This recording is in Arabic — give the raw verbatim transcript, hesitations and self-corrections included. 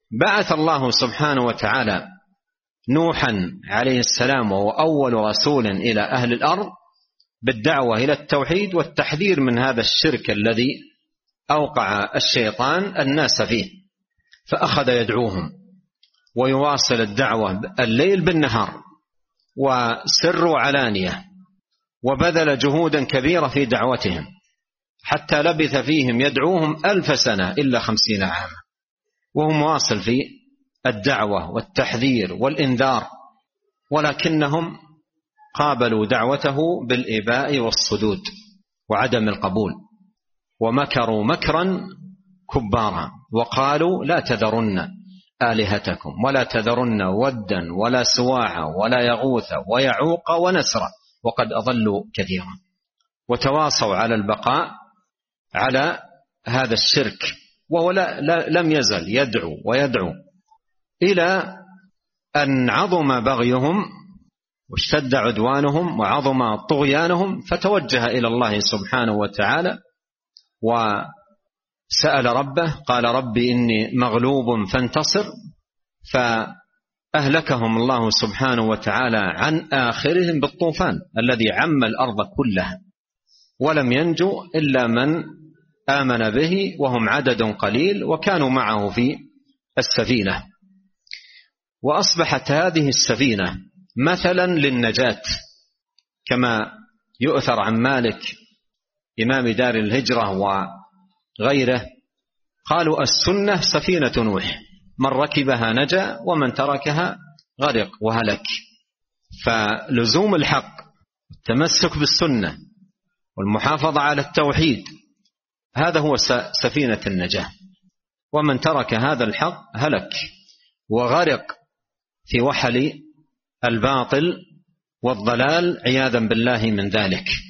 بعث الله سبحانه وتعالى نوحا عليه السلام وهو أول رسول إلى أهل الأرض بالدعوة إلى التوحيد والتحذير من هذا الشرك الذي أوقع الشيطان الناس فيه، فأخذ يدعوهم ويواصل الدعوة الليل بالنهار وسر وعلانية، وبذل جهودا كبيرة في دعوتهم حتى لبث فيهم يدعوهم ألف سنة إلا خمسين عاما، وهو مواصل في الدعوة والتحذير والإنذار، ولكنهم قابلوا دعوته بالإباء والصدود وعدم القبول، ومكروا مكرا كبارا وقالوا لا تذرن آلهتكم ولا تذرن ودا ولا سواعا ولا يغوث ويعوق ونسرا وقد أضلوا كثيرا، وتواصوا على البقاء على هذا الشرك، وهو لا لا لم يزل يدعو ويدعو إلى أن عظم بغيهم واشتد عدوانهم وعظم طغيانهم، فتوجه إلى الله سبحانه وتعالى وسأل ربه، قال ربي إني مغلوب فانتصر، فأهلكهم الله سبحانه وتعالى عن آخرهم بالطوفان الذي عم الأرض كلها، ولم ينجو إلا من آمن به وهم عدد قليل وكانوا معه في السفينة. وأصبحت هذه السفينة مثلا للنجاة، كما يؤثر عن مالك إمام دار الهجرة وغيره قالوا السنة سفينة نوح، من ركبها نجا ومن تركها غرق وهلك. فلزوم الحق التمسك بالسنة والمحافظة على التوحيد هذا هو سفينة النجاة، ومن ترك هذا الحق هلك وغرق في وحل الباطل والضلال عياذا بالله من ذلك.